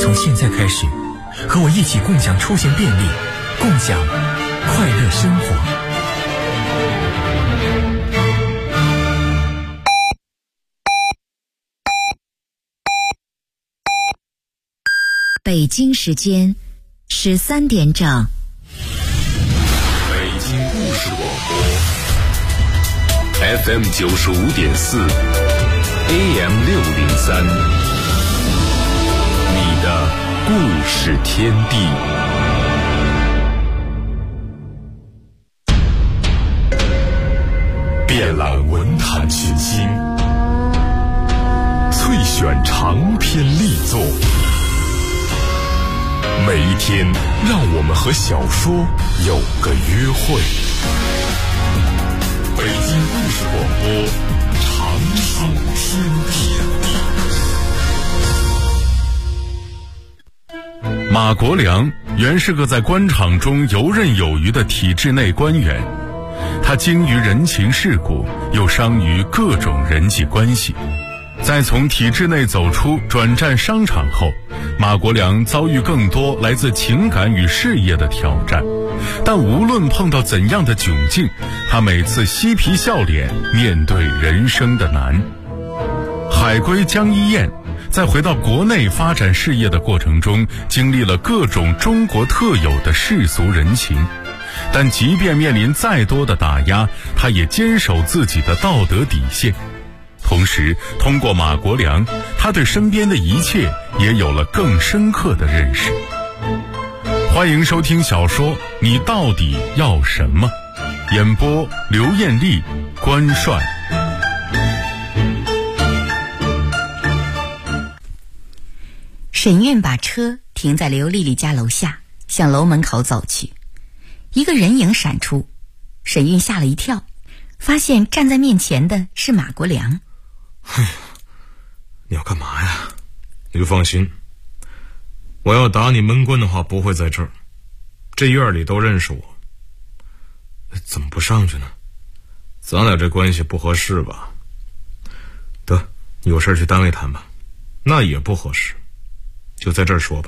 从现在开始，和我一起共享出行便利，共享快乐生活。 北京时间13点整。 北京故事广播 FM 95.4 AM 603，你的故事天地。遍览文坛群星，萃选长篇力作。每一天，让我们和小说有个约会。北京故事广播，长寿天地。马国良原是个在官场中游刃有余的体制内官员，他精于人情世故，又商于各种人际关系。在从体制内走出，转战商场后，马国良遭遇更多来自情感与事业的挑战，但无论碰到怎样的窘境，他每次嬉皮笑脸面对人生的难。海归江一燕在回到国内发展事业的过程中，经历了各种中国特有的世俗人情，但即便面临再多的打压，他也坚守自己的道德底线。同时，通过马国良，他对身边的一切也有了更深刻的认识。欢迎收听小说《你到底要什么》，演播刘艳丽、关帅。 沈韵把车停在刘丽丽家楼下，向楼门口走去。一个人影闪出，沈韵吓了一跳，发现站在面前的是马国良。 你要干嘛呀？你就放心，我要打你闷棍的话不会在这儿，这院里都认识我。怎么不上去呢？咱俩这关系不合适吧？得，有事去单位谈吧。那也不合适，就在这儿说吧。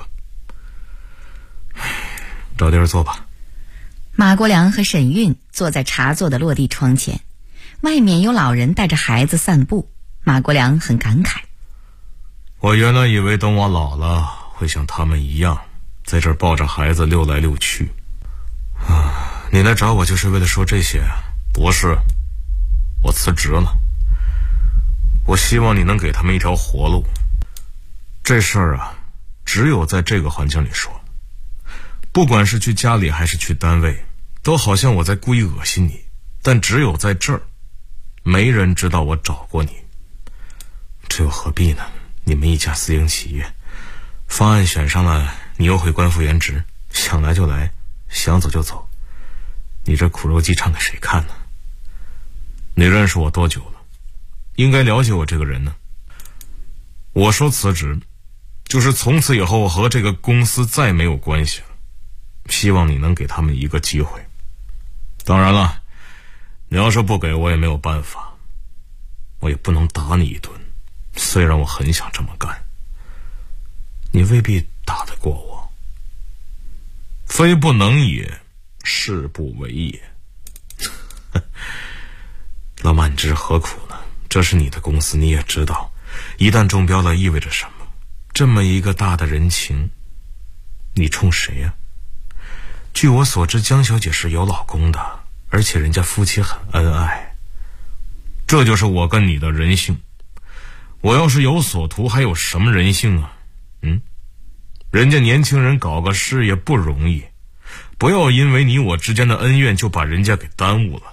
找地儿坐吧。 马国良和沈韵坐在茶座的落地窗前，外面有老人带着孩子散步。马国良很感慨， 我原来以为等我老了会像他们一样在这儿抱着孩子溜来溜去。你来找我就是为了说这些？不是，我辞职了。我希望你能给他们一条活路。这事儿啊，只有在这个环境里说，不管是去家里还是去单位，都好像我在故意恶心你，但只有在这儿，没人知道我找过你。这又何必呢？你们一家私营企业，方案选上了，你又会官复原职，想来就来，想走就走，你这苦肉计唱给谁看呢？你认识我多久了？应该了解我这个人呢。我说辞职，就是从此以后和这个公司再没有关系了，希望你能给他们一个机会。当然了，你要是不给我也没有办法，我也不能打你一顿，虽然我很想这么干，你未必打得过我。非不能也，誓不为也。老马，你这是何苦呢？这是你的公司，你也知道，一旦中标了意味着什么？这么一个大的人情，你冲谁呀？据我所知，江小姐是有老公的，而且人家夫妻很恩爱。这就是我跟你的人性。我要是有所图，还有什么人性啊？人家年轻人搞个事业不容易，不要因为你我之间的恩怨就把人家给耽误了。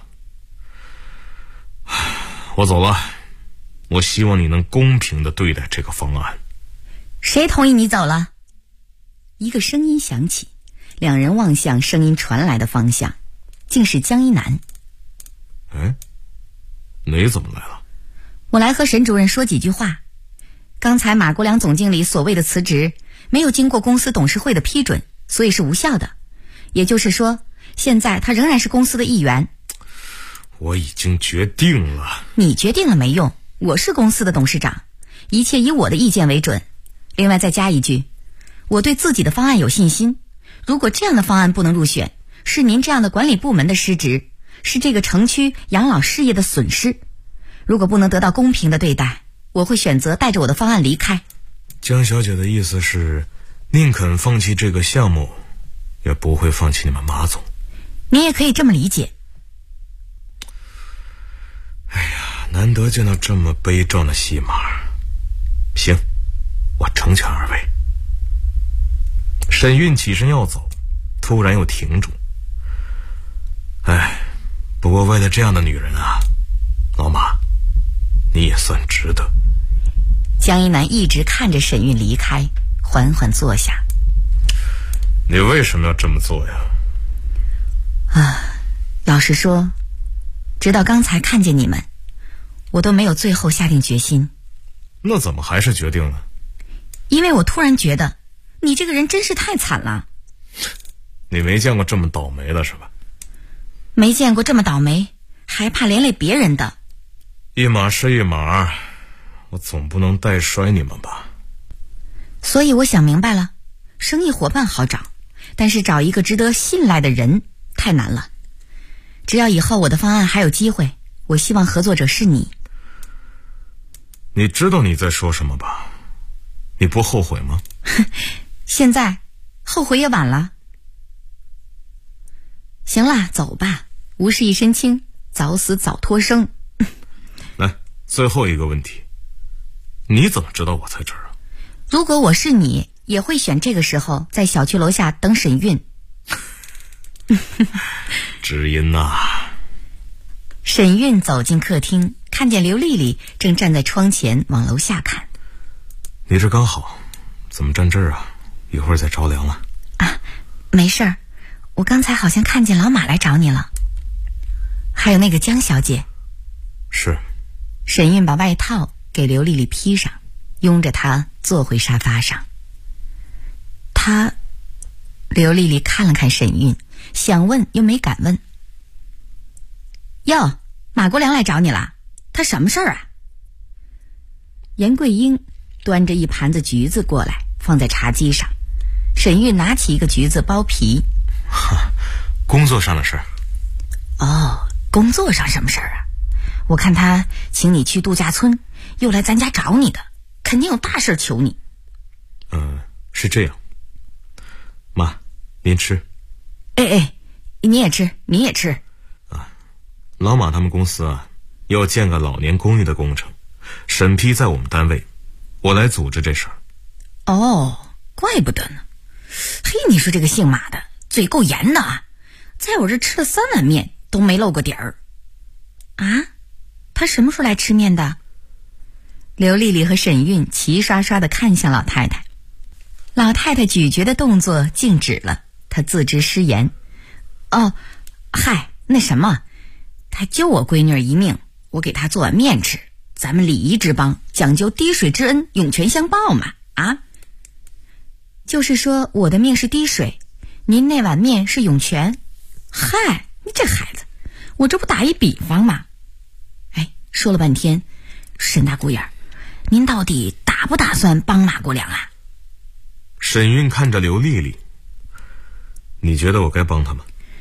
我走了，我希望你能公平地对待这个方案。 谁同意你走了？一个声音响起，两人望向声音传来的方向，竟是江一南。 你怎么来了？ 我来和沈主任说几句话。刚才马国良总经理所谓的辞职，没有经过公司董事会的批准，所以是无效的。也就是说，现在他仍然是公司的一员。 我已经决定了。 你决定了没用，我是公司的董事长，一切以我的意见为准。另外再加一句， 我对自己的方案有信心。如果这样的方案不能入选，是您这样的管理部门的失职，是这个城区养老事业的损失。如果不能得到公平的对待，我会选择带着我的方案离开。 江小姐的意思是，宁肯放弃这个项目，也不会放弃你们马总。 您也可以这么理解。 哎呀，难得见到这么悲壮的戏码。行，我成全二位。沈韵起身要走，突然又停住。哎，不过为了这样的女人啊，老马，你也算值得。 江一南一直看着沈韵离开，缓缓坐下。 你为什么要这么做呀？ 老实说，直到刚才看见你们，我都没有最后下定决心。 那怎么还是决定了？ 因为我突然觉得你这个人真是太惨了。 你没见过这么倒霉的是吧？ 没见过这么倒霉，还怕连累别人的。 一码是一码，我总不能带衰你们吧。 所以我想明白了，生意伙伴好找，但是找一个值得信赖的人太难了。只要以后我的方案还有机会，我希望合作者是你。 你知道你在说什么吧？你不后悔吗？ 现在后悔也晚了。行了，走吧，无事一身轻，早死早脱生。 来，最后一个问题，你怎么知道我在这儿啊？ 如果我是你，也会选这个时候在小区楼下等沈韵。 知音呐。 沈韵走进客厅，看见刘丽丽正站在窗前往楼下看。 你这刚好，怎么站这儿啊？一会儿再着凉了。 啊，没事儿，我刚才好像看见老马来找你了。还有那个江小姐。 是。 沈韵把外套给刘丽丽披上，拥着她坐回沙发上。刘丽丽看了看沈韵，想问又没敢问。哟，马国良来找你了，他什么事儿啊？严桂英端着一盘子橘子过来，放在茶几上。沈韵拿起一个橘子剥皮。 工作上的事儿。 哦，工作上什么事儿啊？我看他请你去度假村，又来咱家找你的，肯定有大事求你。 是这样。妈，您吃。 哎，你也吃，你也吃。 老马他们公司啊，要建个老年公寓的工程，审批在我们单位，我来组织这事儿。 哦，怪不得呢。嘿，你说这个姓马的嘴够严的啊，在我这吃了3碗面都没露过底儿。啊，他什么时候来吃面的？刘丽丽和沈韵齐刷刷地看向老太太。老太太咀嚼的动作静止了，她自知失言。哦，嗨，那什么，他救我闺女儿一命，我给她做碗面吃，咱们礼仪之邦，讲究滴水之恩，涌泉相报嘛。啊，就是说我的命是滴水，您那碗面是涌泉。嗨，你这孩子，我这不打一比方吗？哎，说了半天，沈大姑爷，您到底打不打算帮马国良啊？ 沈韵看着刘丽丽，你觉得我该帮他吗？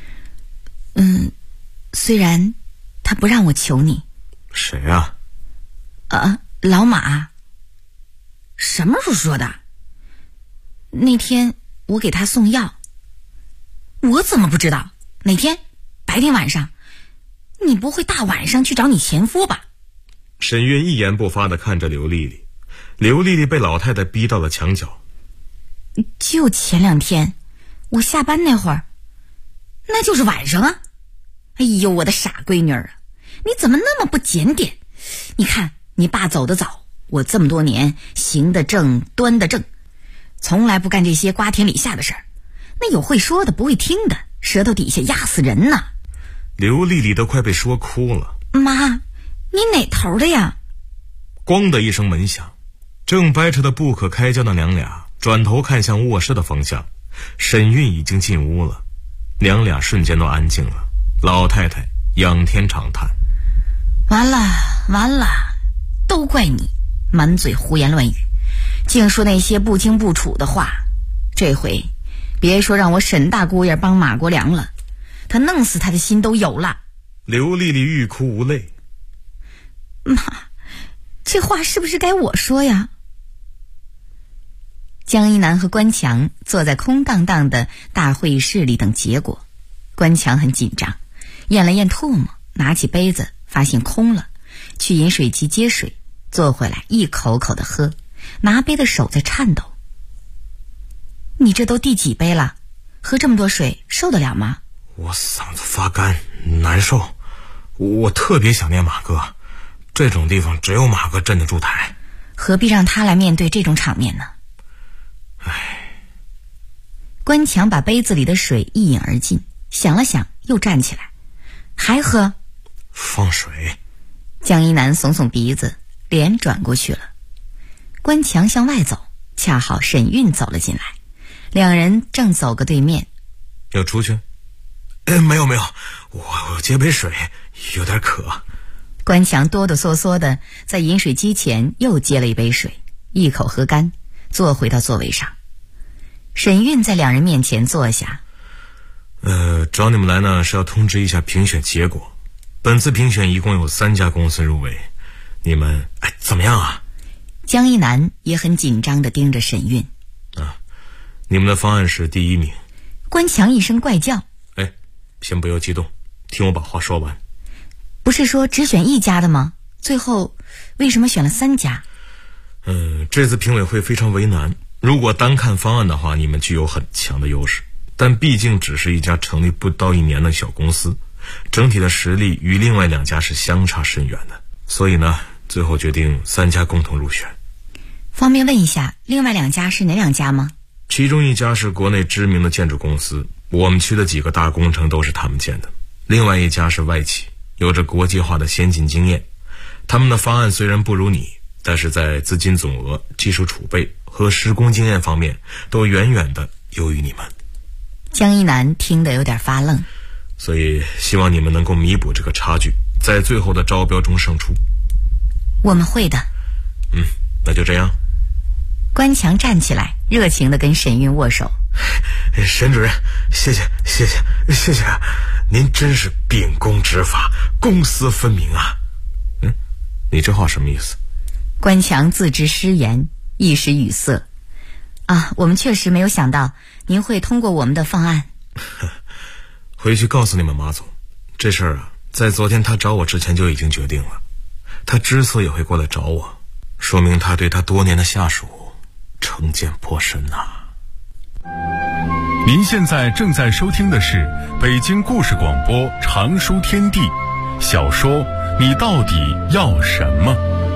虽然他不让我求你。 谁啊？ 老马。什么时候说的？那天我给他送药。我怎么不知道？哪天？白天晚上？你不会大晚上去找你前夫吧？ 沈韵一言不发地看着刘丽丽。刘丽丽被老太太逼到了墙角。 就前2天，我下班那会儿，那就是晚上啊。哎呦，我的傻闺女儿啊，你怎么那么不检点？你看你爸走得早，我这么多年行得正端得正，从来不干这些瓜田李下的事儿。那有会说的不会听的，舌头底下压死人呢。 刘丽丽都快被说哭了。 妈，你哪头的呀？ 咣的一声门响，正掰扯的不可开交的娘俩转头看向卧室的方向。沈韵已经进屋了，娘俩瞬间都安静了。老太太仰天长叹： 完了，都怪你，满嘴胡言乱语，净说那些不清不楚的话。 这回别说让我沈大姑爷帮马国良了，他弄死他的心都有了。 刘丽丽欲哭无泪。 妈，这话是不是该我说呀？江一南和关强坐在空荡荡的大会议室里等结果。关强很紧张，咽了咽唾沫，拿起杯子发现空了，去饮水机接水，坐回来一口口的喝，拿杯的手在颤抖。你这都第几杯了？喝这么多水受得了吗？ 我嗓子发干难受，我特别想念马哥，这种地方只有马哥镇得住台。 何必让他来面对这种场面呢？关强把杯子里的水一饮而尽，想了想又站起来，还喝？ 放水。 江一南耸耸鼻子，脸转过去了。关强向外走，恰好沈韵走了进来，两人正走个对面。 要出去？没有，我接杯水，有点渴。 关强哆哆嗦嗦的在饮水机前又接了一杯水，一口喝干，坐回到座位上。沈韵在两人面前坐下。 找你们来呢是要通知一下评选结果。本次评选一共有3家公司入围，你们怎么样啊？ 江一南也很紧张地盯着沈韵。 你们的方案是第1名。 关强一声怪叫。 先不要激动，听我把话说完。 不是说只选1家的吗？最后为什么选了3家？ 这次评委会非常为难，如果单看方案的话，你们具有很强的优势，但毕竟只是一家成立不到1年的小公司，整体的实力与另外2家是相差甚远的，所以呢，最后决定3家共同入选。 方便问一下，另外2家是哪2家吗？ 其中1家是国内知名的建筑公司，我们区的几个大工程都是他们建的；另外1家是外企，有着国际化的先进经验。他们的方案虽然不如你，但是在资金总额、技术储备和施工经验方面都远远的优于你们。 江一南听得有点发愣。 所以希望你们能够弥补这个差距，在最后的招标中胜出。 我们会的。 那就这样。 关强站起来，热情地跟沈韵握手。 沈主任，谢谢，您真是秉公执法，公私分明啊。你这话什么意思？ 关强自知失言，一时语塞。我们确实没有想到您会通过我们的方案。 回去告诉你们马总，这事儿在昨天他找我之前就已经决定了。他之所以会过来找我，说明他对他多年的下属成见颇深呐。 您现在正在收听的是北京故事广播长书天地小说《你到底要什么》。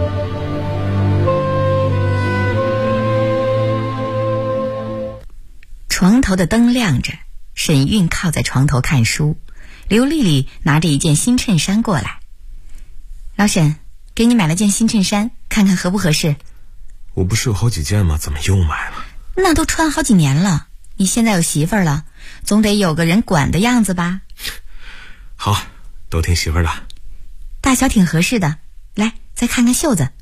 床头的灯亮着，沈韵靠在床头看书，刘丽丽拿着一件新衬衫过来。老沈，给你买了件新衬衫，看看合不合适。 我不是有好几件吗？怎么又买了？ 那都穿好几年了，你现在有媳妇儿了，总得有个人管的样子吧？ 好，都听媳妇儿的。 大小挺合适的，来，再看看袖子。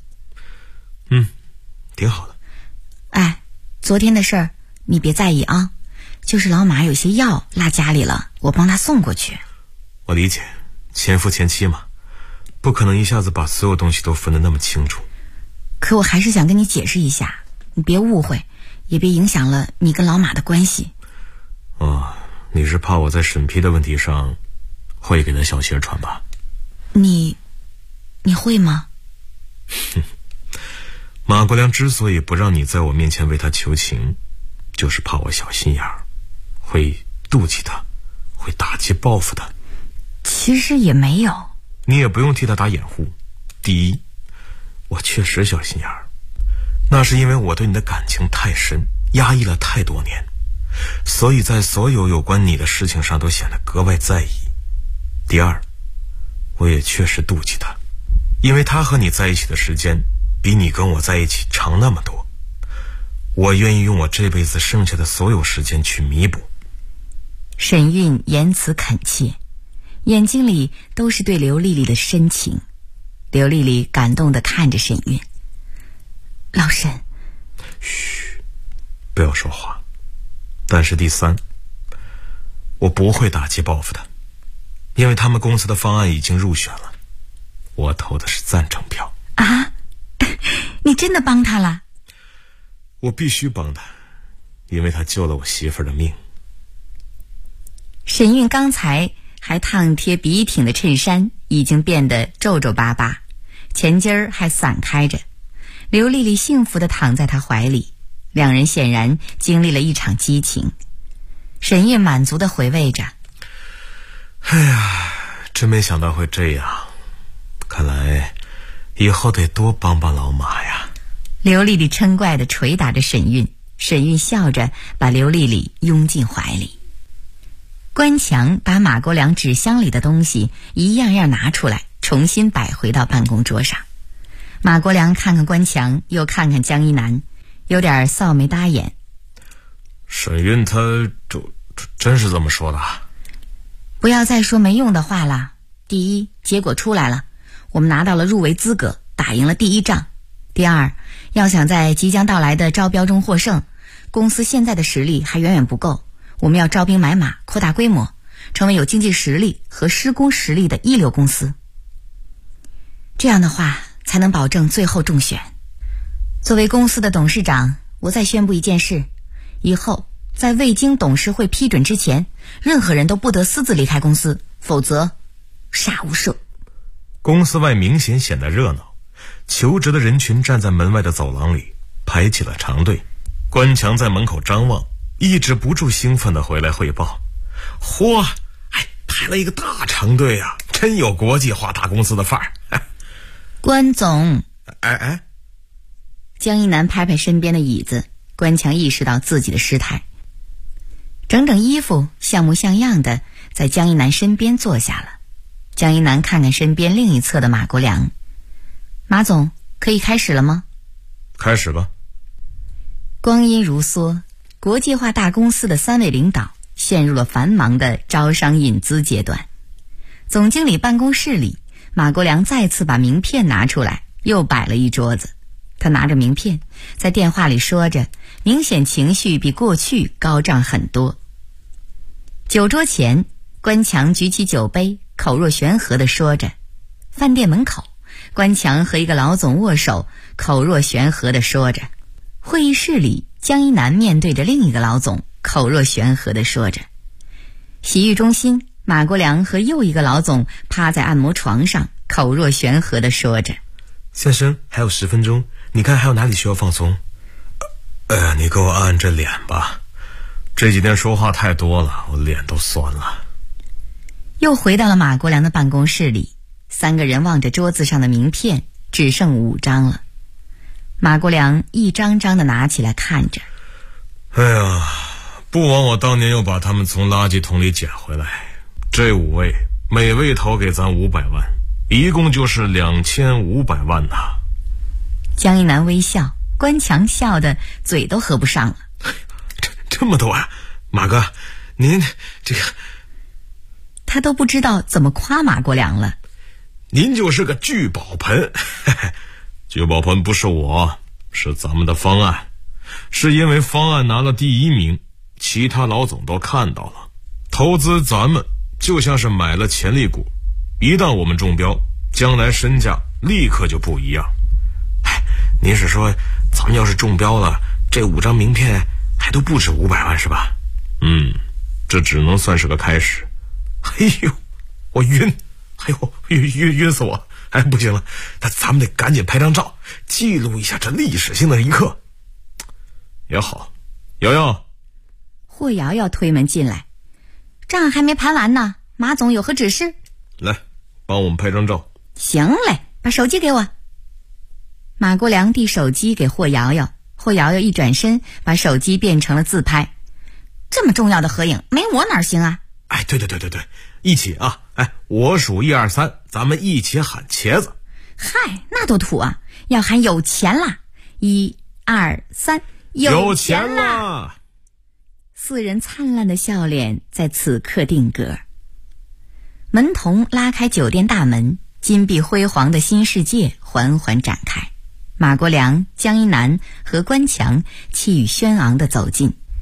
挺好的。 昨天的事儿你别在意啊，就是老马有些药落家里了，我帮他送过去。 我理解，前夫前妻嘛，不可能一下子把所有东西都分得那么清楚。 可我还是想跟你解释一下，你别误会，也别影响了你跟老马的关系。 你是怕我在审批的问题上会给他小鞋穿吧？ 你会吗？ 马国良之所以不让你在我面前为他求情，就是怕我小心眼儿，会妒忌他，会打击报复他。 其实也没有。 你也不用替他打掩护。第一，我确实小心眼儿，那是因为我对你的感情太深，压抑了太多年，所以在所有有关你的事情上都显得格外在意。第二，我也确实妒忌他，因为他和你在一起的时间比你跟我在一起长那么多，我愿意用我这辈子剩下的所有时间去弥补。 沈韵言辞恳切，眼睛里都是对刘丽丽的深情。刘丽丽感动地看着沈韵。老沈， 嘘，不要说话， 但是第三，我不会打击报复的，因为他们公司的方案已经入选了，我投的是赞成票。 啊，你真的帮他了？ 我必须帮他，因为他救了我媳妇儿的命。 沈韵刚才还烫贴笔挺的衬衫已经变得皱皱巴巴，前襟儿还散开着。刘丽丽幸福地躺在他怀里，两人显然经历了一场激情。沈韵满足地回味着， 哎呀，真没想到会这样，看来以后得多帮帮老马呀。 刘丽丽嗔怪地捶打着沈韵，沈韵笑着把刘丽丽拥进怀里。关强把马国良纸箱里的东西一样样拿出来，重新摆回到办公桌上。马国良看看关强，又看看江一南，有点臊眉搭眼。 沈韵她真是这么说的？ 不要再说没用的话了。第一，结果出来了，我们拿到了入围资格，打赢了第一仗。第二，要想在即将到来的招标中获胜，公司现在的实力还远远不够，我们要招兵买马，扩大规模，成为有经济实力和施工实力的一流公司。这样的话才能保证最后中选。作为公司的董事长，我再宣布一件事，以后在未经董事会批准之前，任何人都不得私自离开公司，否则杀无赦。 公司外明显显得热闹，求职的人群站在门外的走廊里排起了长队。关强在门口张望，抑制不住兴奋地回来汇报：嚯，排了一个大长队啊，真有国际化大公司的范儿。 关总， 江一南拍拍身边的椅子，关强意识到自己的失态，整整衣服，像模像样的在江一南身边坐下了。江一南看看身边另一侧的马国良，马总，可以开始了吗？ 开始吧。 光阴如梭，国际化大公司的3位领导陷入了繁忙的招商引资阶段。总经理办公室里，马国良再次把名片拿出来，又摆了一桌子。他拿着名片在电话里说着，明显情绪比过去高涨很多。酒桌前，关强举起酒杯，口若悬河地说着。饭店门口，关强和一个老总握手，口若悬河地说着。会议室里，江一南面对着另一个老总，口若悬河地说着。洗浴中心，马国良和又一个老总趴在按摩床上，口若悬河地说着。 先生，还有10分钟，你看还有哪里需要放松？你给我按按这脸吧，这几天说话太多了，我脸都酸了。 又回到了马国良的办公室里，3个人望着桌子上的名片，只剩5张了。马国良一张张地拿起来看着。 哎呀，不枉我当年又把他们从垃圾桶里捡回来。这5位每位投给咱500万，一共就是2500万呐。 江一南微笑，关强笑得嘴都合不上了。 这么多啊，马哥，您这个…… 他都不知道怎么夸马国良了。 您就是个聚宝盆。聚宝盆不是我，是咱们的方案，是因为方案拿了第1名，其他老总都看到了，投资咱们就像是买了潜力股，一旦我们中标，将来身价立刻就不一样。您是说咱们要是中标了，这5张名片还都不止500万是吧？这只能算是个开始。哎呦，我晕，晕死我！不行了，那咱们得赶紧拍张照，记录一下这历史性的一刻。也好，瑶瑶。 霍瑶瑶推门进来，账还没盘完呢，马总有何指示？ 来，帮我们拍张照。 行嘞，把手机给我。马国良递手机给霍瑶瑶，霍瑶瑶一转身，把手机变成了自拍。这么重要的合影，没我哪行啊？ 对，一起啊！我数1、2、3，咱们一起喊茄子。 嗨，那多土啊！要喊有钱啦！1、2、3， 有钱啦 ！4人灿烂的笑脸在此刻定格。门童拉开酒店大门，金碧辉煌的新世界缓缓展开。马国良、江一南和关强气宇轩昂地走近。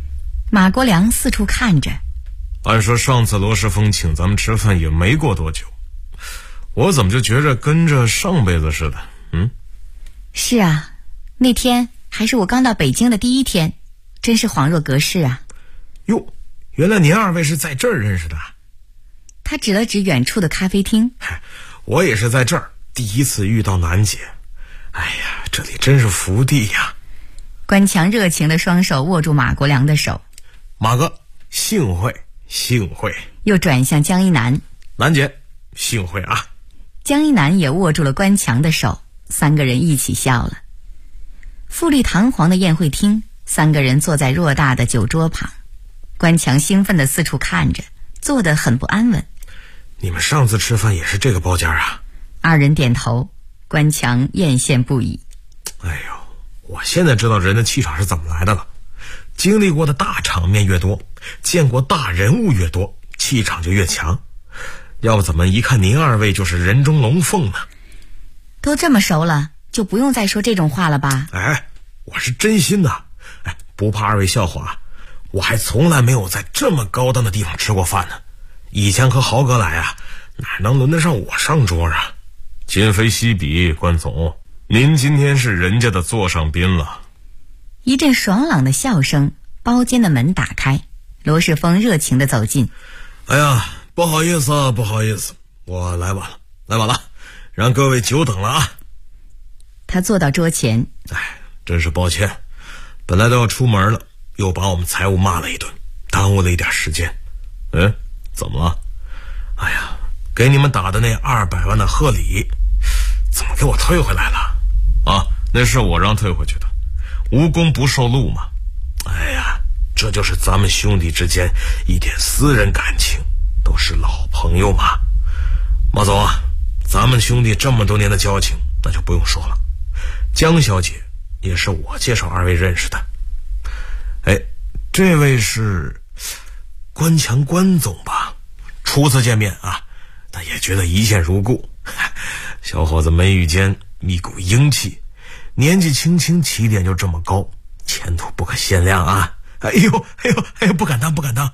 马国良四处看着。 按说上次罗世峰请咱们吃饭也没过多久，我怎么就觉着跟着上辈子似的？ 是啊，那天还是我刚到北京的第一天，真是恍若隔世啊。 哟，原来您二位是在这儿认识的。 他指了指远处的咖啡厅。 我也是在这儿第一次遇到楠姐，哎呀，这里真是福地呀。 关强热情的双手握住马国良的手。 马哥，幸会幸会。 又转向江一南。 楠姐，幸会啊。 江一南也握住了关强的手，三个人一起笑了。富丽堂皇的宴会厅，三个人坐在偌大的酒桌旁。关强兴奋地四处看着，坐得很不安稳。 你们上次吃饭也是这个包间啊？ 二人点头。关强艳羡不已。 哎呦，我现在知道人的气场是怎么来的了。经历过的大场面越多，见过大人物越多，气场就越强。要不怎么一看您二位就是人中龙凤呢？ 都这么熟了，就不用再说这种话了吧？ 哎，我是真心的。哎，不怕二位笑话，我还从来没有在这么高档的地方吃过饭呢。以前和豪哥来啊，哪能轮得上我上桌啊？今非昔比，关总，您今天是人家的座上宾了。 一阵爽朗的笑声，包间的门打开，罗世峰热情地走进。 哎呀，不好意思，不好意思，我来晚了，让各位久等了啊。 他坐到桌前。 哎，真是抱歉，本来都要出门了，又把我们财务骂了一顿，耽误了一点时间。怎么了？哎呀，给你们打的那200万的贺礼，怎么给我退回来了？啊，那是我让退回去的，无功不受禄嘛。哎呀，这就是咱们兄弟之间一点私人感情，都是老朋友嘛。马总啊，咱们兄弟这么多年的交情，那就不用说了。江小姐也是我介绍二位认识的。哎，这位是关强关总吧？初次见面啊，但也觉得一见如故。小伙子眉宇间一股英气，年纪轻轻起点就这么高，前途不可限量啊！哎呦，不敢当。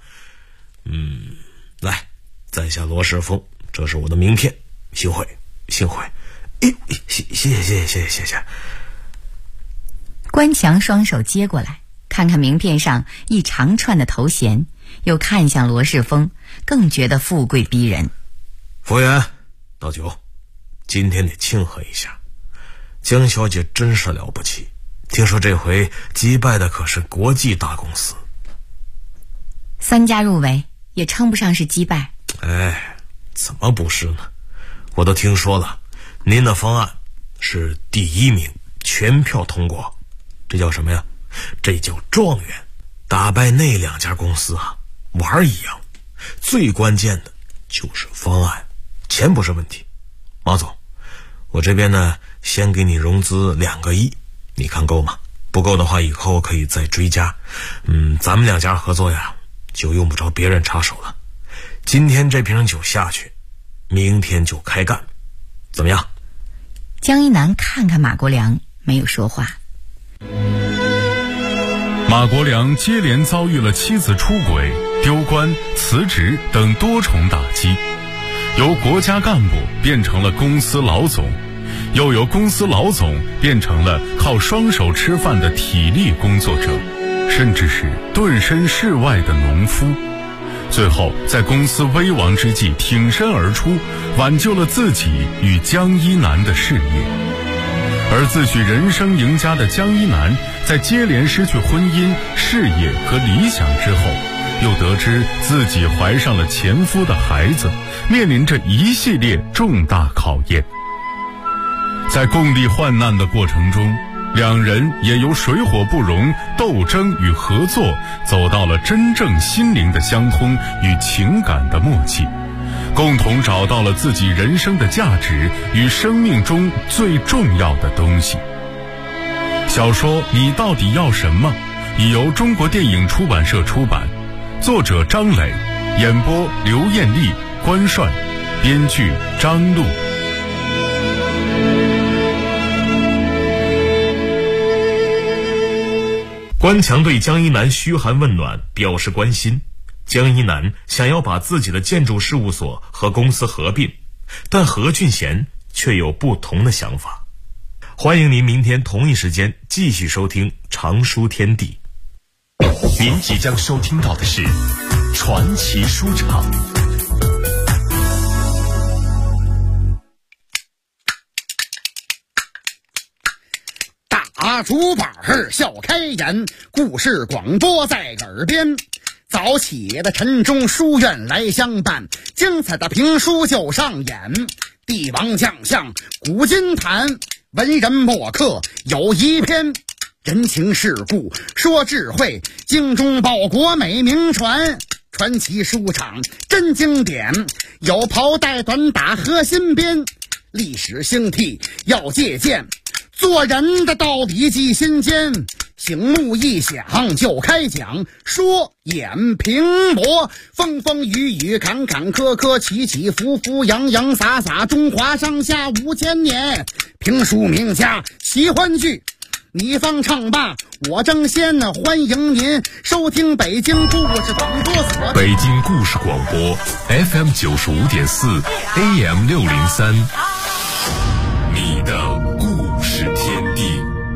来，在下罗世峰，这是我的名片，幸会。哎呦，谢谢。 关强双手接过来，看看名片上一长串的头衔，又看向罗世峰，更觉得富贵逼人。 服务员，倒酒，今天得庆贺一下。江小姐真是了不起，听说这回击败的可是国际大公司。 3家入围，也称不上是击败。 哎，怎么不是呢？我都听说了，您的方案是第1名，全票通过。这叫什么呀？这叫状元。打败那2家公司啊，玩一样。最关键的就是方案，钱不是问题。马总，我这边呢，先给你融资2个亿，你看够吗？不够的话，以后可以再追加。咱们2家合作呀，就用不着别人插手了。今天这瓶酒下去，明天就开干，怎么样？ 江一南看看马国良，没有说话。 马国良接连遭遇了妻子出轨、丢官、辞职等多重打击，由国家干部变成了公司老总，又由公司老总变成了靠双手吃饭的体力工作者，甚至是顿身事外的农夫。最后在公司危亡之际挺身而出，挽救了自己与江一南的事业。而自诩人生赢家的江一南，在接连失去婚姻、事业和理想之后，又得知自己怀上了前夫的孩子，面临着一系列重大考验。在共历患难的过程中，2人也由水火不容、斗争与合作，走到了真正心灵的相通与情感的默契，共同找到了自己人生的价值与生命中最重要的东西。小说《你到底要什么》已由中国电影出版社出版，作者张磊，演播刘艳丽、关帅，编剧张璐。 官强对江一南嘘寒问暖，表示关心。江一南想要把自己的建筑事务所和公司合并，但何俊贤却有不同的想法。欢迎您明天同一时间继续收听常书天地。 您即将收听到的是传奇书场。 大竹板笑开颜，故事广播在耳边。早起的晨钟书院来相伴，精彩的评书就上演。帝王将相古今谈，文人墨客有一篇。人情世故说智慧，精忠报国美名传。传奇书场真经典，有袍带短打和新编。历史兴替要借鉴，做人的道理记心间。醒目一响就开讲，说演评驳，风风雨雨坎坎坷坷，起起伏伏洋洋洒洒，中华上下5000年。评书名家喜欢剧，你方唱罢我争先，欢迎您收听北京故事广播所。 北京故事广播 FM 95.4 AM 603，你的故事天地。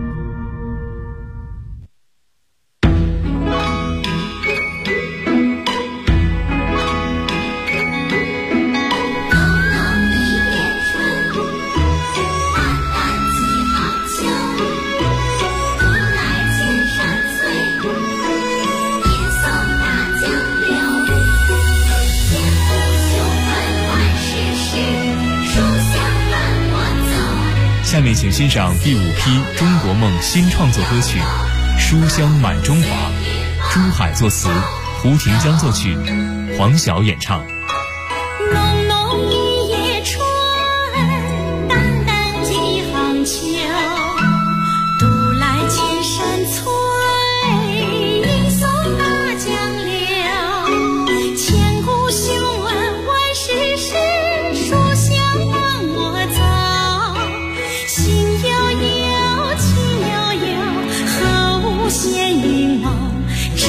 下面请欣赏第5批中国梦新创作歌曲《书香满中华》，朱海作词，胡廷江作曲，黄晓演唱。 浓浓一夜春，淡淡几行秋，独来千山翠，迎送大江流。千古雄文万世事，书香伴我走。心悠悠，情悠悠，何无闲云梦中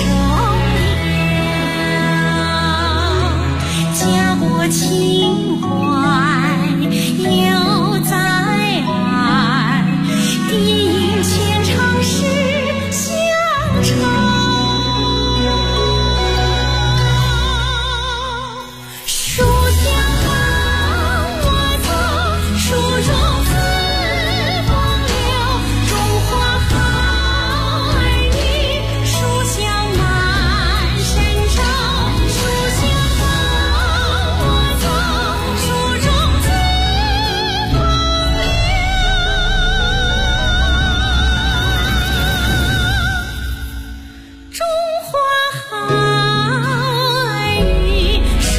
游。家国情怀犹在耳，低吟千场诗乡愁。书香伴我走，书中自风流。中华好儿女，书香满神州。书香伴我走，书中自风流。中华好儿女，书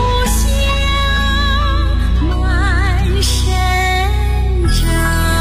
香满神州。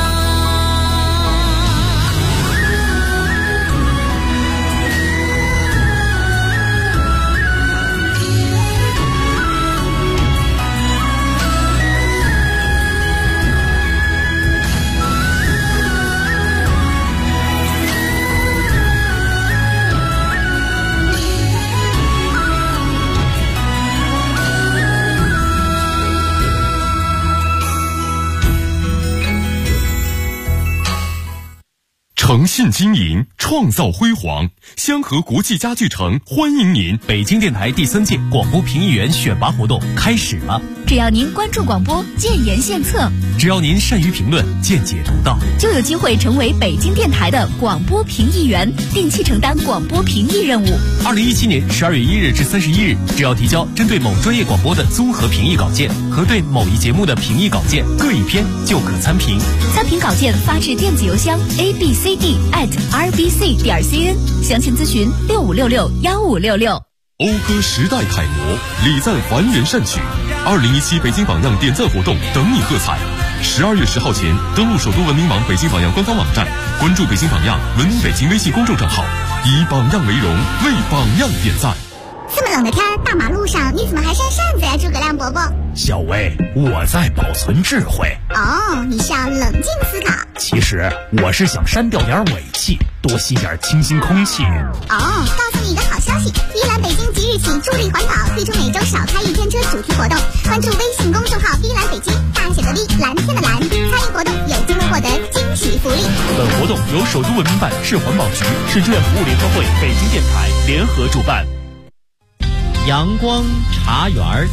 诚信经营，创造辉煌。香河国际家具城欢迎您！ 北京电台第3届广播评议员选拔活动开始了。 只要您关注广播，建言献策， 只要您善于评论，见解独到， 就有机会成为北京电台的广播评议员，定期承担广播评议任务。 2017年12月1日至31日，只要提交针对某专业广播的综合评议稿件和对某一节目的评议稿件各1篇，就可参评。 参评稿件发至电子邮箱 abcd@rbc.cn， 详情咨询65661566。 讴歌时代楷模，礼赞凡人善举。2017北京榜样点赞活动等你喝彩。12月10号前登录首都文明网北京榜样官方网站，关注北京榜样文明北京微信公众账号，以榜样为荣，为榜样点赞。 这么冷的天，大马路上你怎么还扇扇子呀，诸葛亮伯伯？ 小薇，我在保存智慧。 哦，你是要冷静思考。 其实我是想删掉点尾气，多多吸点清新空气。 告诉你一个好消息，依兰北京即日起助力环保，推出每周少开一天车主题活动。关注微信公众号“依兰北京”，大写的 V， 蓝天的蓝，参与活动有机会获得惊喜福利。 本活动由首都文明办、市环保局、市志愿服务联合会、北京电台联合主办。 阳光茶园儿，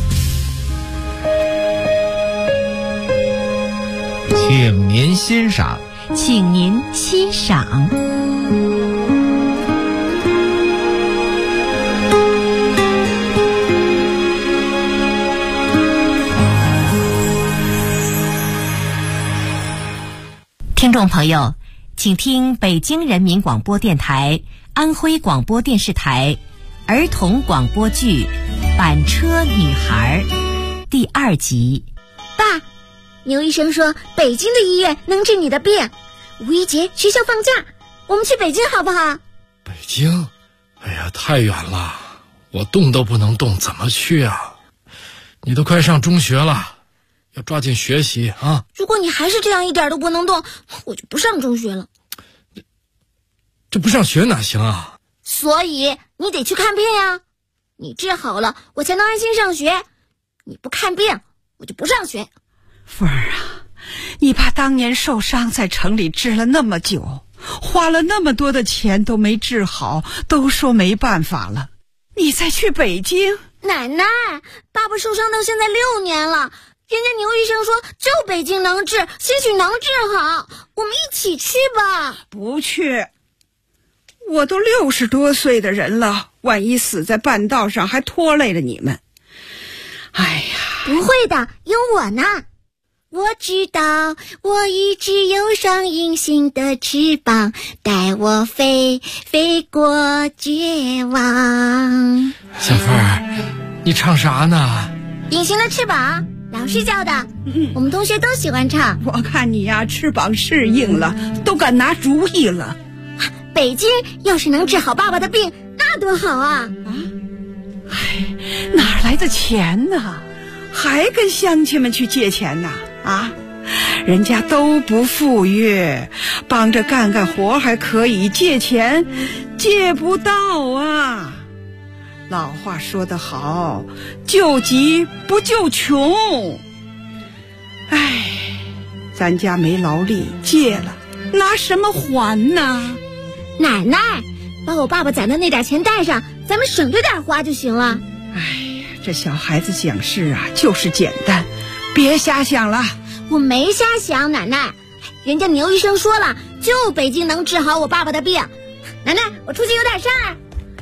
请您欣赏。 请您欣赏。听众朋友，请听北京人民广播电台、安徽广播电视台儿童广播剧《板车女孩》第2集。 爸，牛医生说北京的医院能治你的病。五一节学校放假，我们去北京好不好？ 北京？哎呀，太远了，我动都不能动，怎么去啊？你都快上中学了，要抓紧学习啊！ 如果你还是这样一点都不能动，我就不上中学了。 这不上学哪行啊？ 所以你得去看病呀，你治好了我才能安心上学，你不看病我就不上学。 凤儿啊，你爸当年受伤在城里治了那么久，花了那么多的钱都没治好，都说没办法了，你再去北京。 奶奶，爸爸受伤到现在6年了，人家牛医生说就北京能治，兴许能治好，我们一起去吧。 不去，我都60多岁的人了，万一死在半道上还拖累了你们。哎呀， 不会的，有我呢。我知道我一直有双隐形的翅膀，带我飞，飞过绝望。 小凤儿，你唱啥呢？ 隐形的翅膀，老师教的，我们同学都喜欢唱。 我看你呀，翅膀是硬了，都敢拿主意了。 北京要是能治好爸爸的病，那多好啊！ 哎，哪来的钱呢？还跟乡亲们去借钱呢？啊，人家都不富裕，帮着干干活还可以，借钱借不到啊。老话说得好，救急不救穷。哎，咱家没劳力，借了拿什么还呢？ 奶奶，把我爸爸攒的那点钱带上，咱们省着点花就行了。 哎呀，这小孩子讲事啊，就是简单，别瞎想了。 我没瞎想，奶奶，人家牛医生说了，就北京能治好我爸爸的病。奶奶，我出去有点事儿。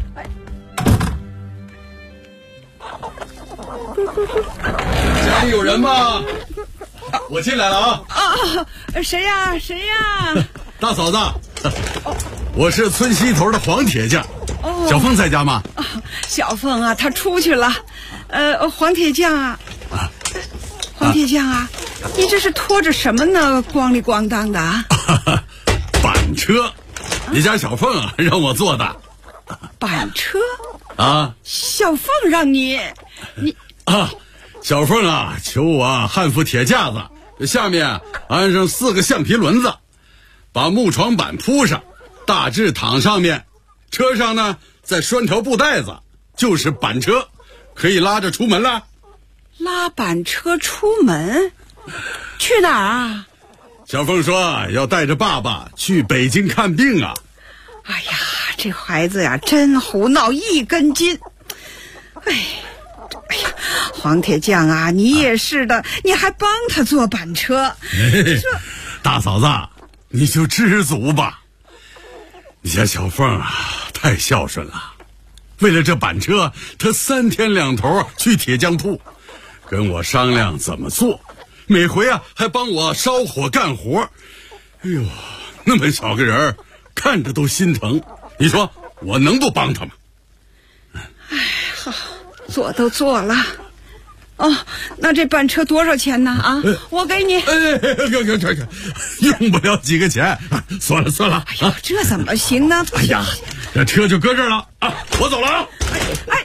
家里有人吗？我进来了啊！ 谁呀？谁呀？ 大嫂子，我是村西头的黄铁匠。小凤在家吗？ 小凤啊，她出去了。黄铁匠啊，黄铁匠啊，你这是拖着什么呢？咣里咣当的啊！ 板车，你家小凤啊让我做的。 板车啊？ 小凤让你啊？小凤啊，求我焊副铁架子，下面安上4个橡皮轮子，把木床板铺上，大致躺上面，车上呢再拴条布带子，就是板车，可以拉着出门了。 拉板车出门？去哪儿啊？ 小凤说要带着爸爸去北京看病啊。 哎呀，这孩子呀真胡闹，一根筋。哎呀，黄铁匠啊，你也是的，你还帮他坐板车。 大嫂子，你就知足吧。你家小凤啊，太孝顺了。为了这板车，她3天2头去铁匠铺，跟我商量怎么做，每回啊还帮我烧火干活。哎呦，那么小个人，看着都心疼。你说我能不帮他吗？ 哎，好，做都做了。哦，那这板车多少钱呢？啊，我给你。 用不了几个钱，算了。 哎呀，这怎么行呢？ 哎呀，这车就搁这儿了啊！我走了啊！ 哎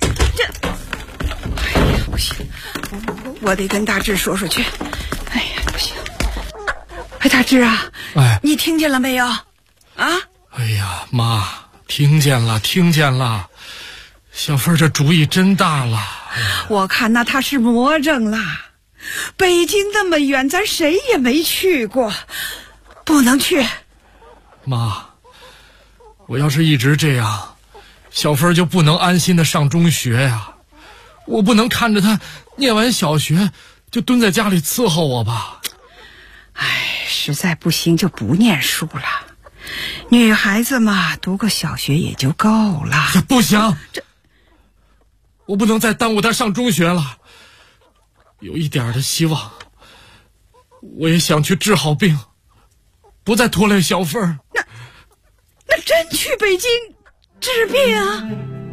呀，不行，我得跟大志说去。哎呀，不行。哎，大志啊，你听见了没有？啊？ 哎呀，妈，听见了，小凤这主意真大了。 我看那他是魔怔了。北京那么远，咱谁也没去过，不能去。 妈，我要是一直这样，小凤就不能安心的上中学呀。我不能看着她念完小学就蹲在家里伺候我吧。 实在不行就不念书了。女孩子嘛，读个小学也就够了。 不行，我不能再耽误她上中学了。有一点的希望，我也想去治好病，不再拖累小凤儿。 那真去北京治病啊？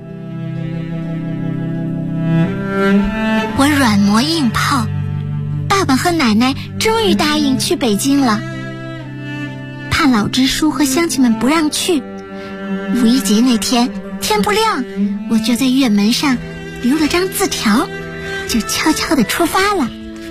我软磨硬泡，爸爸和奶奶终于答应去北京了。怕老支书和乡亲们不让去，五一节那天天不亮，我就在院门上留了张字条，就悄悄地出发了。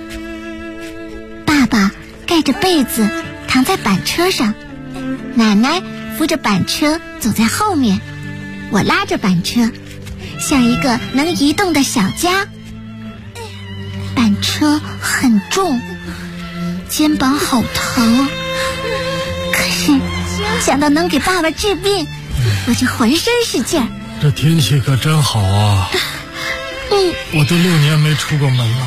爸爸盖着被子躺在板车上，奶奶扶着板车走在后面，我拉着板车，像一个能移动的小家。板车很重，肩膀好疼，可是想到能给爸爸治病，我就浑身是劲儿。 这天气可真好啊！我都6年没出过门了。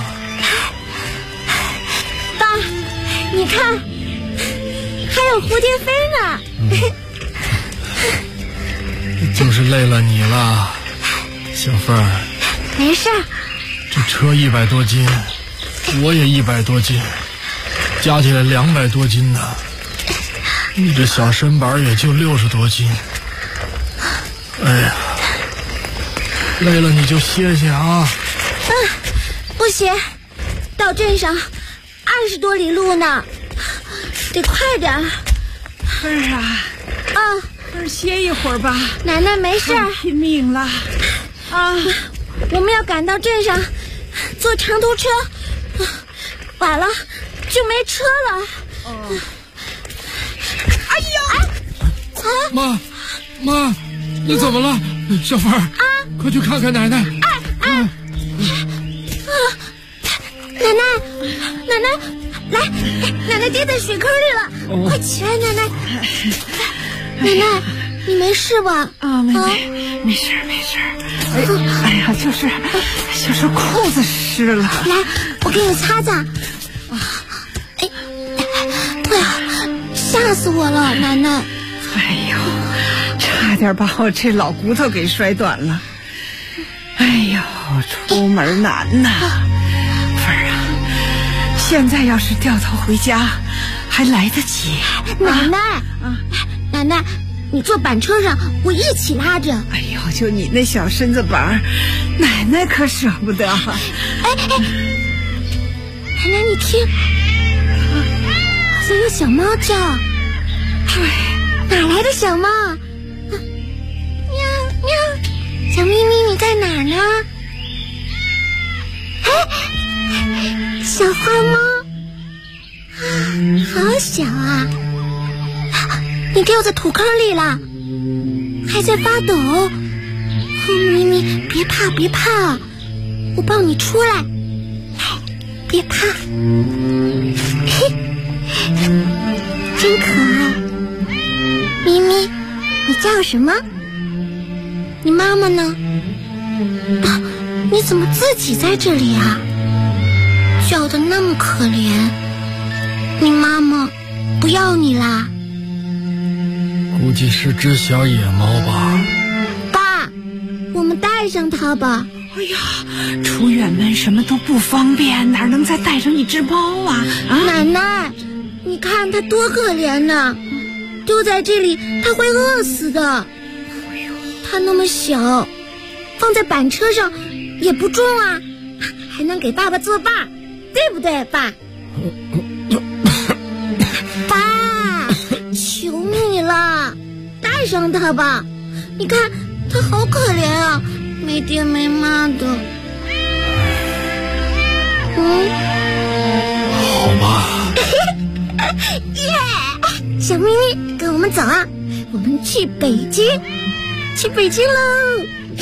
爸，你看，还有蝴蝶飞呢。 就是累了你了，小凤儿。 没事儿。 这车100多斤，我也100多斤，加起来200多斤呢。你这小身板也就60多斤。哎呀，累了你就歇歇啊。 不行，到镇上20多里路呢，得快点儿。 凤儿啊，凤儿歇一会儿吧。 奶奶没事儿， 拼命了啊！ 我们要赶到镇上，坐长途车，晚了就没车了。 哎呦！ 妈，你怎么了？小凤儿，快去看看奶奶。 奶奶，来，奶奶跌在水坑里了，快起来，奶奶。奶奶，你没事吧？ 没事。哎呀，就是裤子湿了。 来，我给你擦擦。哎呀，吓死我了，奶奶。 哎呦，差点把我这老骨头给摔断了。哎呦，出门难呐。凤儿啊，现在要是掉头回家还来得及。 奶奶，你坐板车上，我一起拉着。 哎呦，就你那小身子板，奶奶可舍不得。 哎，奶奶你听，好像有小猫叫。对，哪来的小猫？喵喵，小咪咪你在哪儿呢？哎，小花猫，好小啊！你掉在土坑里了，还在发抖。咪咪，别怕，我抱你出来。别怕，嘿，真可爱。咪咪，你叫什么？你妈妈呢？你怎么自己在这里啊？叫得那么可怜，你妈妈不要你啦？ 估计是只小野猫吧。 爸，我们带上它吧。 哎呀，出远门什么都不方便，哪能再带上一只猫啊？ 奶奶，你看它多可怜呐，丢在这里它会饿死的。它那么小，放在板车上也不重啊，还能给爸爸作伴，对不对，爸？爸，求你了，带上它吧。你看它好可怜啊，没爹没妈的。 好吧。 耶，小咪咪，跟我们走啊！ 我们去北京，去北京喽！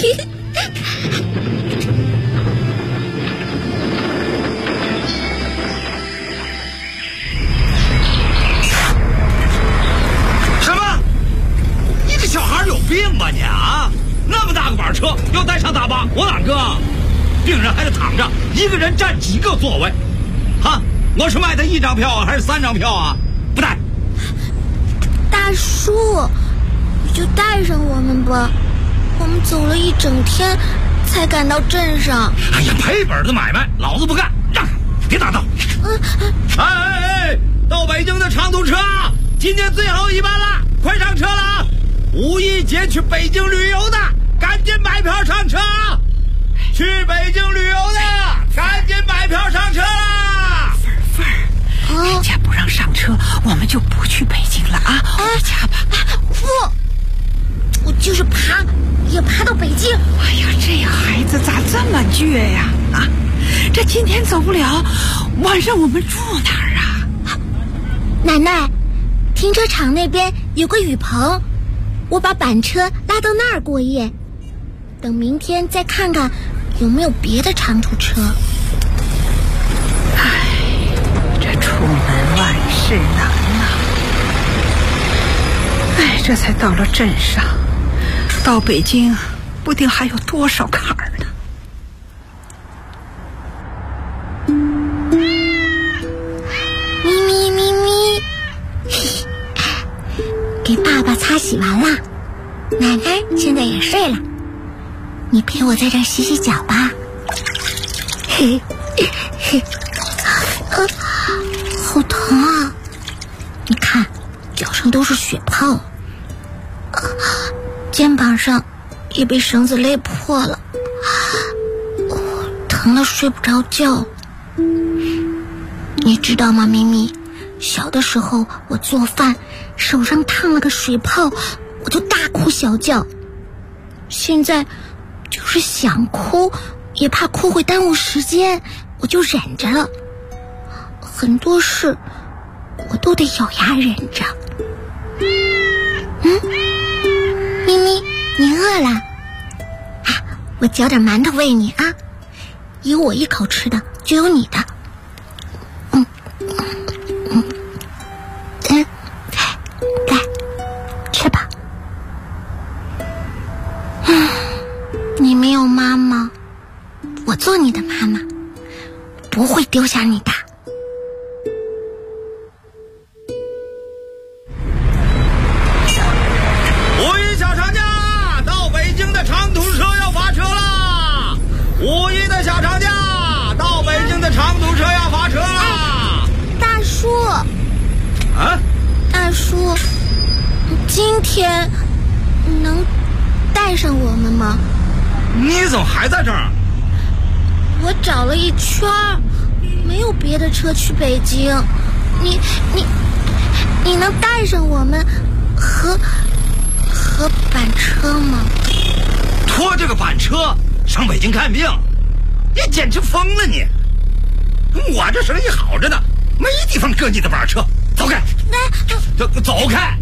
什么？你这小孩有病吧你啊！那么大个板车要带上大巴，我哪个？病人还得躺着，一个人占几个座位？哈，我是卖的1张票啊，还是3张票啊？不带。 大叔，你就带上我们吧，我们走了一整天才赶到镇上。 哎呀，赔本的买卖，老子不干！让开，别打道。哎，到北京的长途车，今天最后一班了，快上车了！5一节去北京旅游的，赶紧买票上车！去北京旅游的，赶紧买票上车啦！ 凤儿，人家不让上车，我们就不去北京了啊！回家吧。 不，我就是爬，也爬到北京。 哎呀，这孩子咋这么倔呀？啊，这今天走不了，晚上我们住哪儿啊？ 奶奶，停车场那边有个雨棚，我把板车拉到那儿过夜，等明天再看看有没有别的长途车。 唉，这出门万事难啊！唉，这才到了镇上，到北京不定还有多少坎儿呢。 咪咪咪咪，给爸爸擦洗完了，奶奶现在也睡了，你陪我在这儿洗洗脚吧。嘿，好疼啊！你看，脚上都是血泡，肩膀上也被绳子勒破了，疼得睡不着觉。你知道吗，咪咪？小的时候我做饭，手上烫了个水泡，我就大哭小叫。现在就是想哭，也怕哭会耽误时间，我就忍着了。很多事我都得咬牙忍着。咪咪，你饿了？我嚼点馒头喂你啊，有我一口吃的，就有你的。来，吃吧。你没有妈妈，我做你的妈妈，不会丢下你的。 5一小长假，到北京的长途车要发车啦！5一的小长假，到北京的长途车要发车啦！ 大叔，大叔，今天能带上我们吗？ 你怎么还在这儿？ 我找了一圈，没有别的车去北京。你能带上我们和板车吗？ 拖这个板车上北京看病，你简直疯了你！我这生意好着呢，没地方搁你的板车，走开！走开！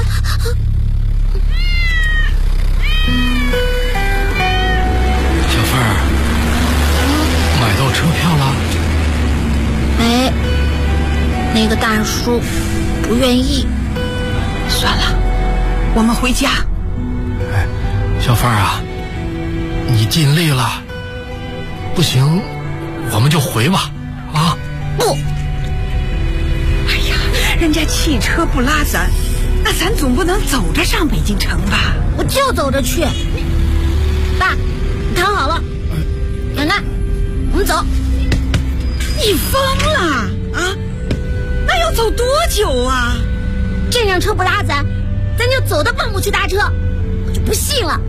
小凤儿，买到车票了？ 没，那个大叔不愿意。 算了，我们回家。 哎，小凤儿啊，你尽力了，不行我们就回吧。啊， 不！ 哎呀，人家汽车不拉咱，那咱总不能走着上北京城吧？ 我就走着去。爸，你躺好了。奶奶，我们走。 你疯了啊？那要走多久啊？ 这辆车不拉咱就走到蚌埠去搭车，我就不信了。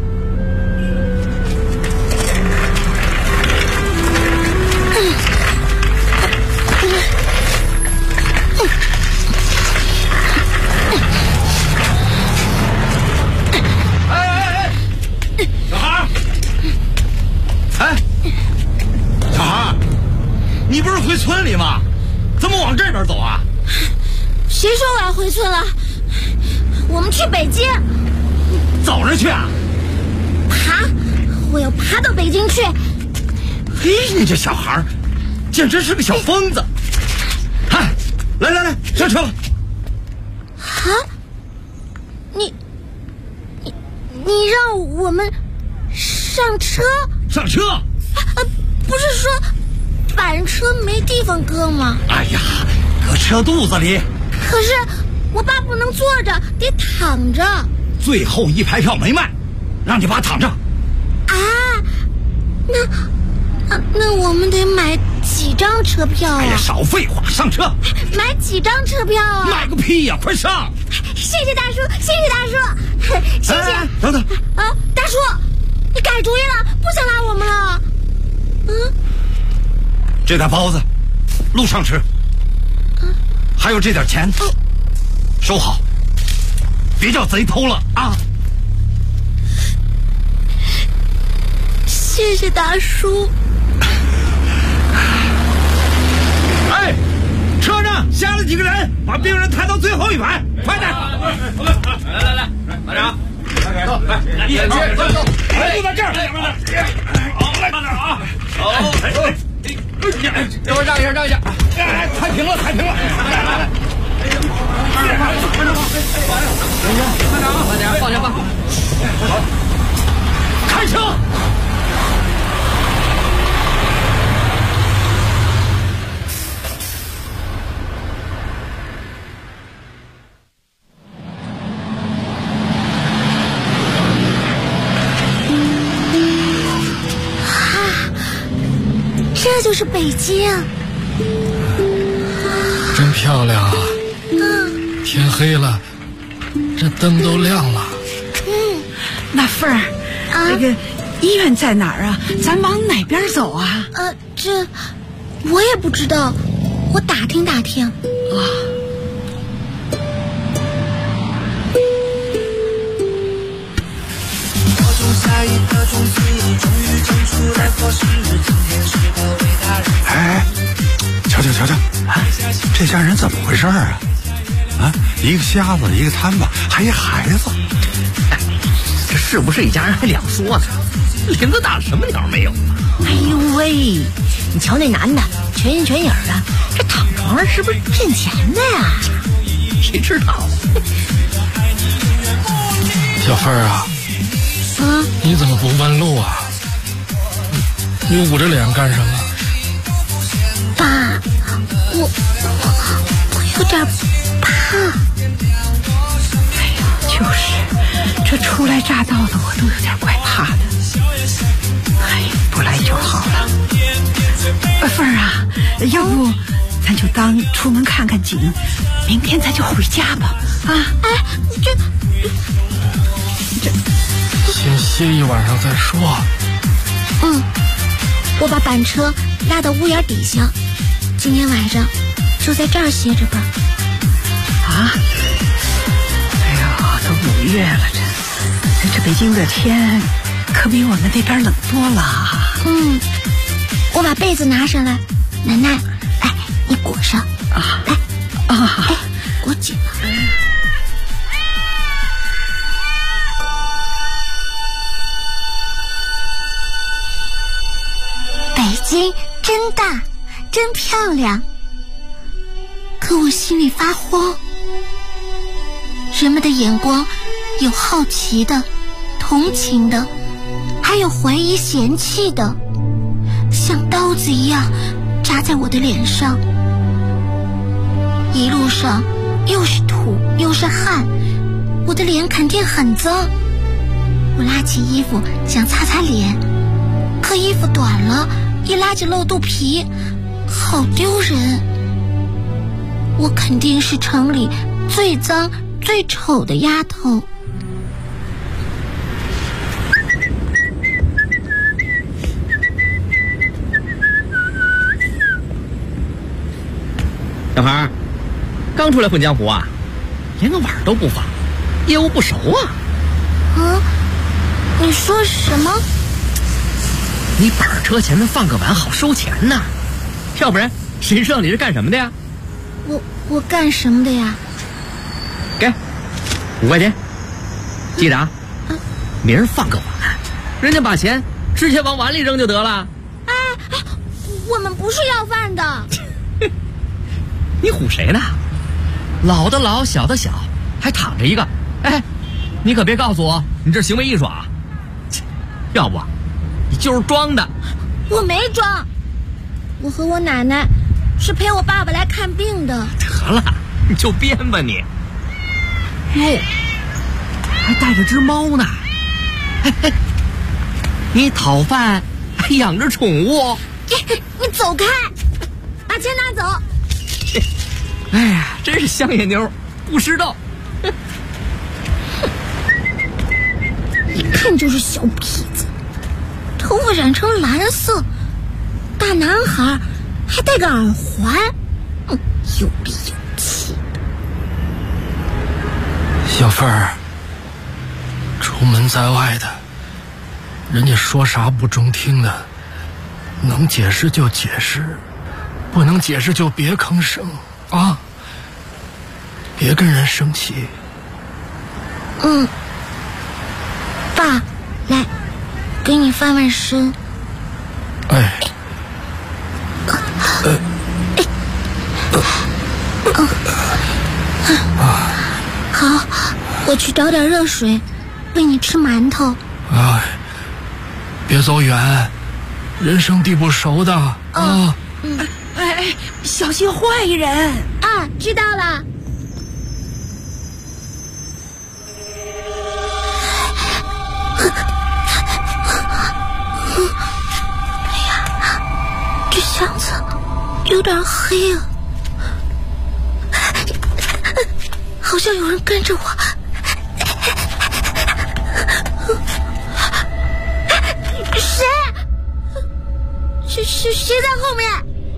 小孩，小孩，你不是回村里吗？怎么往这边走啊？ 谁说我要回村了？ 我们去北京。 走着去啊？ 爬，我要爬到北京去。 嘿，你这小孩简直是个小疯子！嗨，来，上车了。 啊？你让我们上车？ 上车？ 不是说板车没地方搁吗？ 哎呀，搁车肚子里。 可是我爸不能坐着，得躺着。 最后一排票没卖，让你爸躺着。 啊，那我们得买几张车票啊？ 哎呀，少废话，上车。 买几张车票啊？ 买个屁呀！快上！ 谢谢大叔，谢谢大叔，谢谢。 等等啊，大叔，你改主意了，不想拉我们了？ 这点包子，路上吃。还有这点钱，收好，别叫贼偷了啊！ 谢谢大叔。 哎，车上下了几个人，把病人抬到最后一排，快点！来，班长，来，一起走，来，就在这儿，好，来，慢点啊，好，这会儿让一下，太平了，来，班长，快点，放下吧，好，开车。 这就是北京， 真漂亮啊！天黑了，这灯都亮了。 那凤儿，这个医院在哪儿啊？咱往哪边走啊？ 这我也不知道，我打听。啊。 哎，瞧，这家人怎么回事啊？啊，一个瞎子，一个瘫巴，还一孩子。 这是不是一家人还两说呢？林子大什么鸟没有？ 哎呦喂，你瞧那男的全心全影的，这躺床上是不是挣钱的呀？ 谁知道？ 小凤儿啊，你怎么不问路啊？你捂着脸干什么？ 爸，我有点怕。 哎呀，就是这初来乍到的，我都有点怪怕的。哎，不来就好了。凤儿啊，要不咱就当出门看看景，明天咱就回家吧。啊， 哎， 先歇一晚上再说。 我把板车拉到屋檐底下，今天晚上就在这儿歇着吧。 啊！哎呀，都5月了，这北京的天可比我们那边冷多了。 我把被子拿上来，奶奶，来，你裹上啊，来，哎，裹紧了。北京真大，真漂亮，可我心里发慌。人们的眼光有好奇的，同情的，还有怀疑嫌弃的，像刀子一样扎在我的脸上。一路上又是土又是汗，我的脸肯定很脏。我拉起衣服想擦擦脸，可衣服短了，一拉就露肚皮，好丢人。我肯定是城里最脏最丑的丫头。 小孩刚出来混江湖啊，连个碗都不放，业务不熟啊。 你说什么？ 你板车前面放个碗好收钱呢，要不然谁知道你是干什么的呀？ 我干什么的呀？ 给， 5块钱，记着啊，明儿放个碗，人家把钱直接往碗里扔就得了。 哎，我们不是要饭的。 你唬谁呢？老的老，小的小，还躺着一个。哎，你可别告诉我你这行为艺术啊！要不你就是装的。 我没装，我和我奶奶是陪我爸爸来看病的。 得了，你就编吧你。哟，还带着只猫呢。嘿嘿，你讨饭还养着宠物？ 你走开，把钱拿走。 哎呀，真是香眼妞，不识逗。 一看就是小痞子，头发染成蓝色，大男孩还戴个耳环，有理有气。 小凤儿，出门在外的，人家说啥不中听的，能解释就解释，不能解释就别吭声啊！别跟人生气。 爸，来，给你翻翻身。 哎。 好，我去找点热水，喂你吃馒头。 哎，别走远，人生地不熟的啊。 哎，小心坏人啊！知道了。哎呀，这箱子有点黑啊，好像有人跟着我。谁在后面？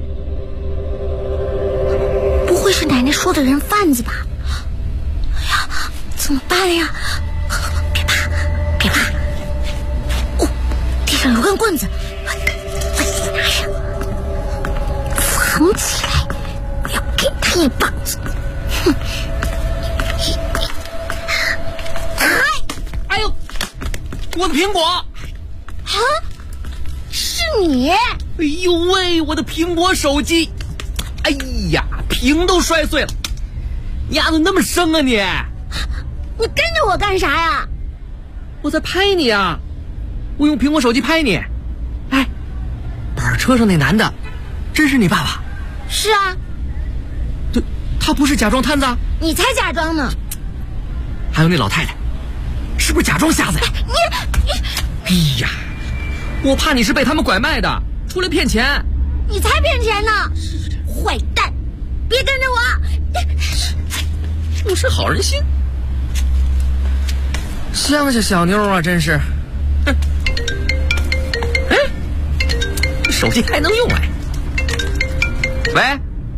不会是奶奶说的人贩子吧？哎呀，怎么办呀？别怕，别怕。哦，地上有根棍子，拿上，藏起来，我要给他一棒子。哼！ 哎呦，我的苹果！ 啊，是你！ 哎呦喂，我的苹果手机！哎呀，屏都摔碎了！你丫怎么那么生啊你？ 你跟着我干啥呀？ 我在拍你啊！我用苹果手机拍你。哎，板车上那男的，真是你爸爸？ 是啊。 对，他不是假装摊子啊？ 你才假装呢！ 还有那老太太，是不是假装瞎子呀？ 你！ 哎呀，我怕你是被他们拐卖的。出来骗钱！ 你才骗钱呢！坏蛋，别跟着我！我是好人心。乡下小妞啊，真是。哼！哎，手机还能用哎。喂，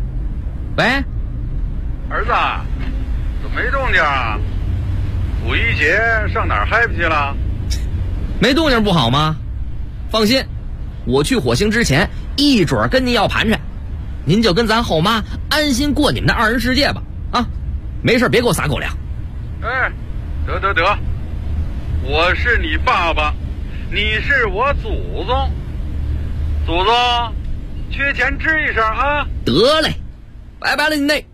儿子，怎么没动静啊？5一节上哪儿 happy 去了？ 没动静不好吗？放心。我去火星之前，一准跟您要盘缠，您就跟咱后妈安心过你们的2人世界吧！啊，没事别给我撒狗粮。 哎，得，我是你爸爸，你是我祖宗，祖宗，缺钱吱一声啊！ 得嘞，拜拜了您嘞。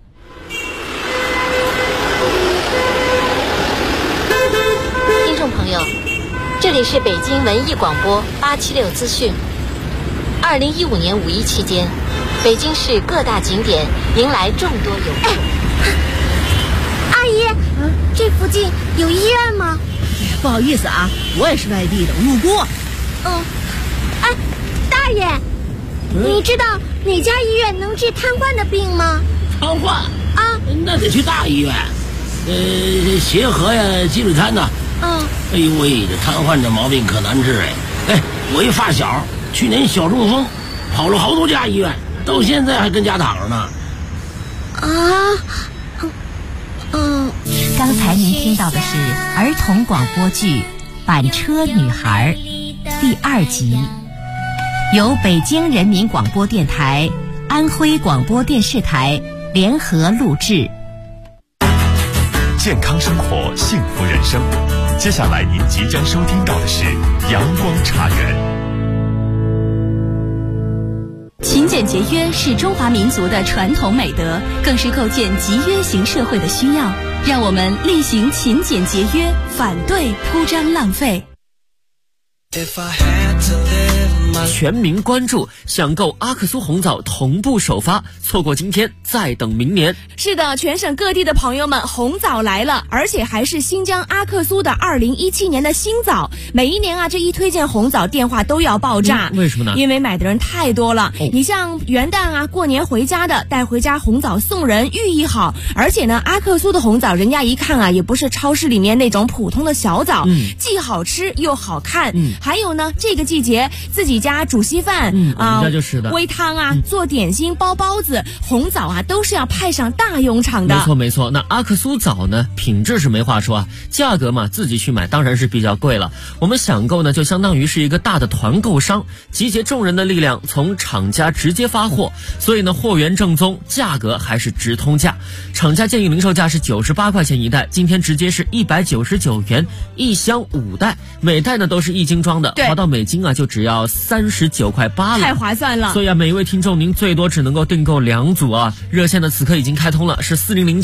听众朋友。这里是北京文艺广播876资讯。2015年5一期间，北京市各大景点迎来众多游客。 阿姨，这附近有医院吗？ 不好意思啊，我也是外地的，我路过。 哎，大爷，你知道哪家医院能治瘫痪的病吗？ 瘫痪啊？ 那得去大医院，协和呀、积水潭呐。哎呦喂，这瘫痪这毛病可难治哎！我一发小去年小中风，跑了好多家医院，到现在还跟家躺着呢。 刚才您听到的是儿童广播剧《板车女孩》第2集，由北京人民广播电台、安徽广播电视台联合录制。 健康生活，幸福人生。接下来您即将收听到的是阳光茶园。 勤俭节约是中华民族的传统美德，更是构建集约型社会的需要。让我们力行勤俭节约，反对铺张浪费。 全民关注，想购阿克苏红枣同步首发，错过今天再等明年。 是的，全省各地的朋友们，红枣来了，而且还是新疆阿克苏的2017年的新枣。每一年啊，这一推荐红枣电话都要爆炸。 为什么呢？ 因为买的人太多了。你像元旦啊、过年回家的，带回家红枣送人，寓意好。而且呢，阿克苏的红枣，人家一看啊，也不是超市里面那种普通的小枣，既好吃又好看。还有呢，这个季节自己家煮稀饭啊，家就是的， 煨汤啊，做点心、包包子，红枣啊都是要派上大用场的。 没错没错。那阿克苏枣呢，品质是没话说啊，价格嘛自己去买当然是比较贵了。我们想购呢，就相当于是一个大的团购商，集结众人的力量，从厂家直接发货，所以呢货源正宗，价格还是直通价。厂家建议零售价是98块钱一袋，今天直接是199元，1箱5袋，每袋呢都是1斤装的，划到每斤啊就只要39块8了， 太划算了。 所以啊，每一位听众您最多只能够订购2组啊。热线的此刻已经开通了，是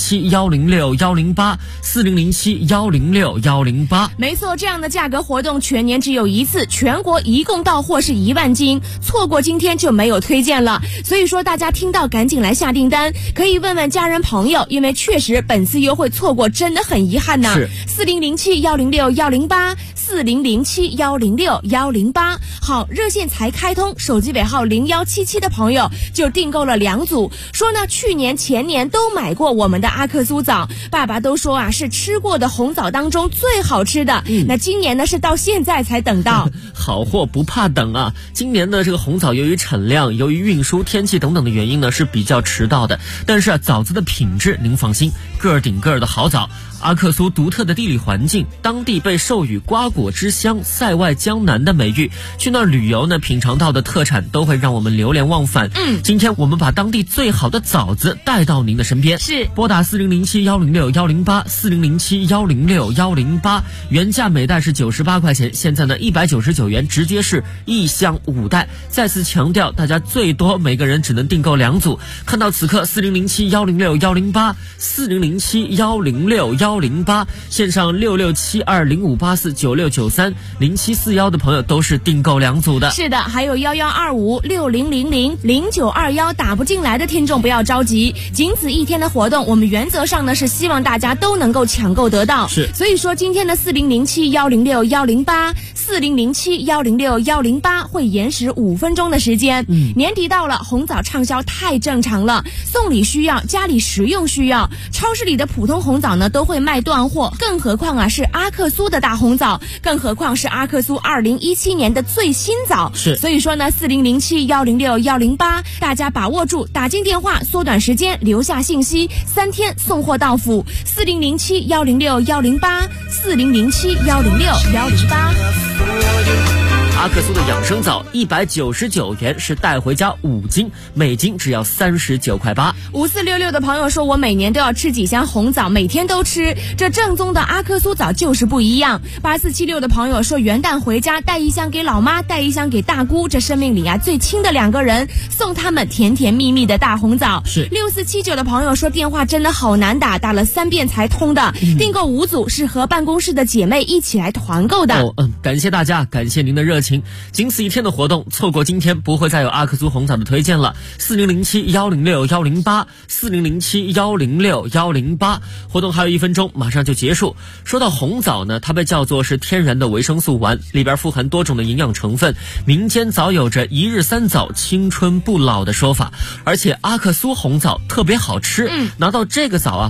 4007-106-108，4007-106-108。 没错，这样的价格活动全年只有一次，全国一共到货是1万斤，错过今天就没有推荐了。所以说大家听到赶紧来下订单，可以问问家人朋友，因为确实本次优惠错过真的很遗憾呢。4007-106-108，4007-106-108。好，热线才开通，手机尾号0177的朋友就订购了2组，说呢去年前年都买过我们的阿克苏枣，爸爸都说啊是吃过的红枣当中最好吃的。那今年呢是到现在才等到。 好货不怕等啊！今年的这个红枣由于产量、由于运输、天气等等的原因呢是比较迟到的，但是啊枣子的品质您放心，个儿顶个儿的好枣。阿克苏独特的地理环境，当地被授予瓜果之乡、塞外江南的美誉，去那儿旅游呢，品尝到的特产都会让我们流连忘返。今天我们把当地最好的枣子带到您的身边， 是拨打4007-106-108，4007-106-108，原价每袋是98块钱，现在呢199元，直接是1箱5袋。再次强调，大家最多每个人只能订购2组。看到此刻4007-106-108，4007-106-108，线上6672058496930741的朋友都是订购2组的。 是的，还有112560000921打不进来的听众不要着急，仅此一天的活动，我们原则上呢是希望大家都能够抢购得到。 是， 所以说今天的4007-106-108，4007-106-108会延时5分钟的时间。年底到了，红枣畅销太正常了，送礼需要，家里食用需要，超市里的普通红枣呢都会卖断货，更何况啊是阿克苏的大红枣，更何况是阿克苏2017年的最新枣。 是， 所以说呢4007-106-108，大家把握住，打进电话，缩短时间，留下信息，3天送货到府。4007-106-108，4007-106-108。 阿克苏的养生枣199元，是带回家5斤，每斤只要39块8。 5466的朋友说，我每年都要吃几箱红枣，每天都吃，这正宗的阿克苏枣就是不一样。8476的朋友说，元旦回家带1箱给老妈，带1箱给大姑，这生命里啊最亲的2个人，送他们甜甜蜜蜜的大红枣。 是。 6479的朋友说，电话真的好难打，打了3遍才通的，订购5组，是和办公室的姐妹一起来团购的。 感谢大家，感谢您的热情。仅此一天的活动，错过今天不会再有阿克苏红枣的推荐了。4007-106-108， 4007-106-108，活动还有1分钟，马上就结束。说到红枣呢，它被叫做是天然的维生素丸，里边富含多种的营养成分，民间早有着1日3枣青春不老的说法。而且阿克苏红枣特别好吃，拿到这个枣啊，